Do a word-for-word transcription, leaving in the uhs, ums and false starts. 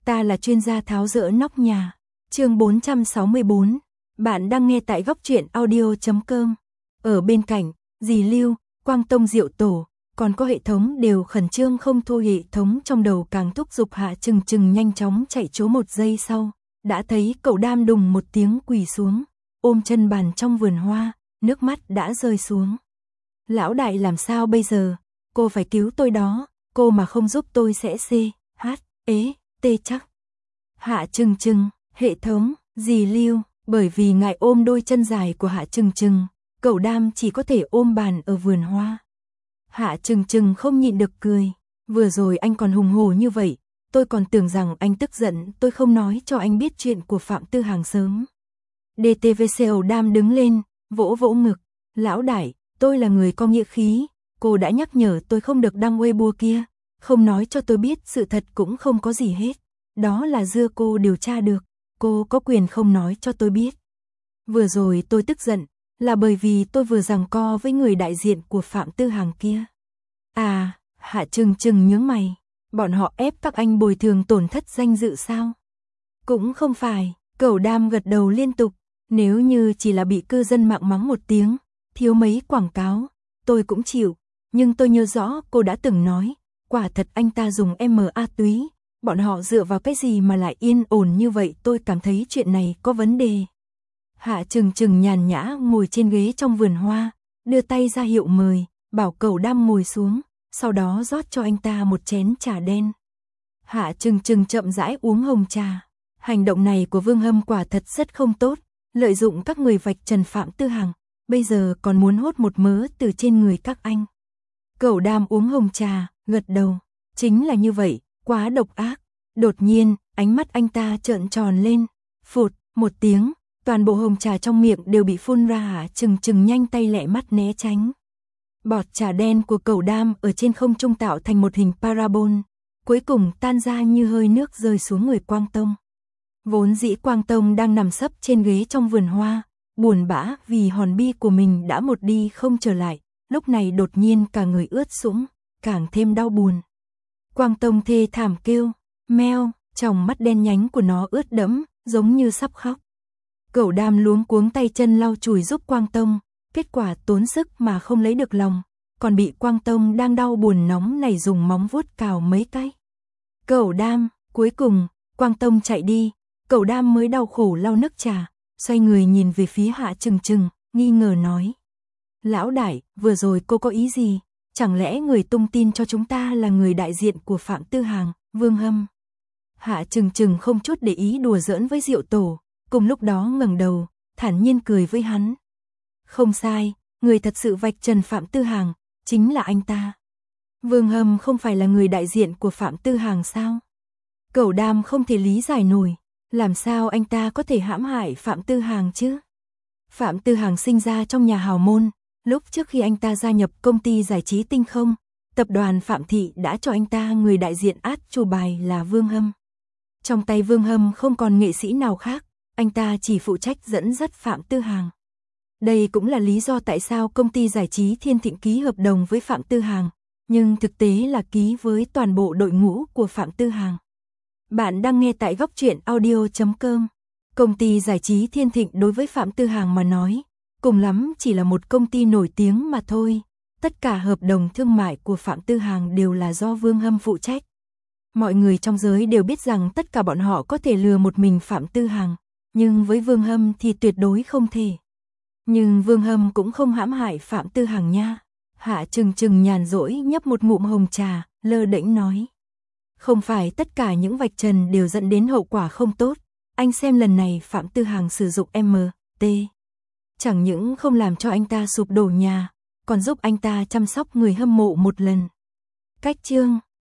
ta là chuyên gia tháo dỡ nóc nhà. Chương bốn trăm sáu mươi tư. Bạn đang nghe tại góc truyện audio chấm com. Ở bên cạnh, dì Lưu, Quang Tông Diệu Tổ, còn có hệ thống đều khẩn trương không thôi, hệ thống trong đầu càng thúc giục Hạ Trừng Trừng nhanh chóng chạy trốn. Một giây sau, đã thấy cậu Đam đùng một tiếng quỳ xuống, ôm chân bàn trong vườn hoa, nước mắt đã rơi xuống. Lão đại làm sao bây giờ? Cô phải cứu tôi đó, cô mà không giúp tôi sẽ xê, hát, ế, tê chắc. Hạ Trừng Trừng, hệ thống, dì Lưu, bởi vì ngại ôm đôi chân dài của Hạ Trừng Trừng, cậu Đam chỉ có thể ôm bàn ở vườn hoa. Hạ Trừng Trừng không nhịn được cười, vừa rồi anh còn hùng hổ như vậy, tôi còn tưởng rằng anh tức giận tôi không nói cho anh biết chuyện của Phạm Tư Hàng sớm. đê tê vê xê Đam đứng lên, vỗ vỗ ngực, lão đại, tôi là người có nghĩa khí, cô đã nhắc nhở tôi không được đăng Weibo kia, không nói cho tôi biết sự thật cũng không có gì hết, đó là dưa cô điều tra được, cô có quyền không nói cho tôi biết. Vừa rồi tôi tức giận, là bởi vì tôi vừa giằng co với người đại diện của Phạm Tư Hàng kia. À, Hạ Trừng Trừng nhướng mày, bọn họ ép các anh bồi thường tổn thất danh dự sao? Cũng không phải, cậu Đam gật đầu liên tục, nếu như chỉ là bị cư dân mạng mắng một tiếng, thiếu mấy quảng cáo, tôi cũng chịu, nhưng tôi nhớ rõ cô đã từng nói, quả thật anh ta dùng ma túy, bọn họ dựa vào cái gì mà lại yên ổn như vậy, tôi cảm thấy chuyện này có vấn đề. Hạ Trừng Trừng nhàn nhã ngồi trên ghế trong vườn hoa, đưa tay ra hiệu mời, bảo cậu Đam ngồi xuống, sau đó rót cho anh ta một chén trà đen. Hạ Trừng Trừng chậm rãi uống hồng trà, hành động này của Vương Hâm quả thật rất không tốt, lợi dụng các người vạch trần Phạm Tư Hàng, bây giờ còn muốn hốt một mớ từ trên người các anh. Cậu Đam uống hồng trà, gật đầu, chính là như vậy, quá độc ác. Đột nhiên, ánh mắt anh ta trợn tròn lên, phụt, một tiếng, toàn bộ hồng trà trong miệng đều bị phun ra. Hạ Trừng Trừng nhanh tay lẹ mắt né tránh. Bọt trà đen của cậu Đam ở trên không trung tạo thành một hình parabol, cuối cùng tan ra như hơi nước rơi xuống người Quang Tông. Vốn dĩ Quang Tông đang nằm sấp trên ghế trong vườn hoa, buồn bã vì hòn bi của mình đã một đi không trở lại, lúc này đột nhiên cả người ướt sũng, càng thêm đau buồn. Quang Tông thê thảm kêu, meo, tròng mắt đen nhánh của nó ướt đẫm, giống như sắp khóc. Cậu Đam luống cuống tay chân lau chùi giúp Quang Tông, kết quả tốn sức mà không lấy được lòng, còn bị Quang Tông đang đau buồn nóng này dùng móng vuốt cào mấy cái. Cậu Đam, cuối cùng, Quang Tông chạy đi, cậu Đam mới đau khổ lau nước trà, xoay người nhìn về phía Hạ Trừng Trừng, nghi ngờ nói. Lão đại, vừa rồi cô có ý gì? Chẳng lẽ người tung tin cho chúng ta là người đại diện của Phạm Tư Hàng, Vương Hâm? Hạ Trừng Trừng không chút để ý đùa giỡn với Diệu Tổ, cùng lúc đó ngẩng đầu, thản nhiên cười với hắn. Không sai, người thật sự vạch trần Phạm Tư Hàng, chính là anh ta. Vương Hâm không phải là người đại diện của Phạm Tư Hàng sao? Cậu Đam không thể lý giải nổi, làm sao anh ta có thể hãm hại Phạm Tư Hàng chứ? Phạm Tư Hàng sinh ra trong nhà hào môn, lúc trước khi anh ta gia nhập công ty giải trí Tinh Không, tập đoàn Phạm Thị đã cho anh ta người đại diện át chủ bài là Vương Hâm. Trong tay Vương Hâm không còn nghệ sĩ nào khác, anh ta chỉ phụ trách dẫn dắt Phạm Tư Hàng. Đây cũng là lý do tại sao công ty giải trí Thiên Thịnh ký hợp đồng với Phạm Tư Hàng, nhưng thực tế là ký với toàn bộ đội ngũ của Phạm Tư Hàng. Bạn đang nghe tại góc truyện audio chấm com. Công ty giải trí Thiên Thịnh đối với Phạm Tư Hàng mà nói, cùng lắm chỉ là một công ty nổi tiếng mà thôi. Tất cả hợp đồng thương mại của Phạm Tư Hàng đều là do Vương Hâm phụ trách. Mọi người trong giới đều biết rằng tất cả bọn họ có thể lừa một mình Phạm Tư Hàng, nhưng với Vương Hâm thì tuyệt đối không thể. Nhưng Vương Hâm cũng không hãm hại Phạm Tư Hàng nha. Hạ Trừng Trừng nhàn rỗi nhấp một ngụm hồng trà, lơ đễnh nói. Không phải tất cả những vạch trần đều dẫn đến hậu quả không tốt. Anh xem lần này Phạm Tư Hàng sử dụng em tê. Chẳng những không làm cho anh ta sụp đổ nhà, còn giúp anh ta chăm sóc người hâm mộ một lần. Cách chương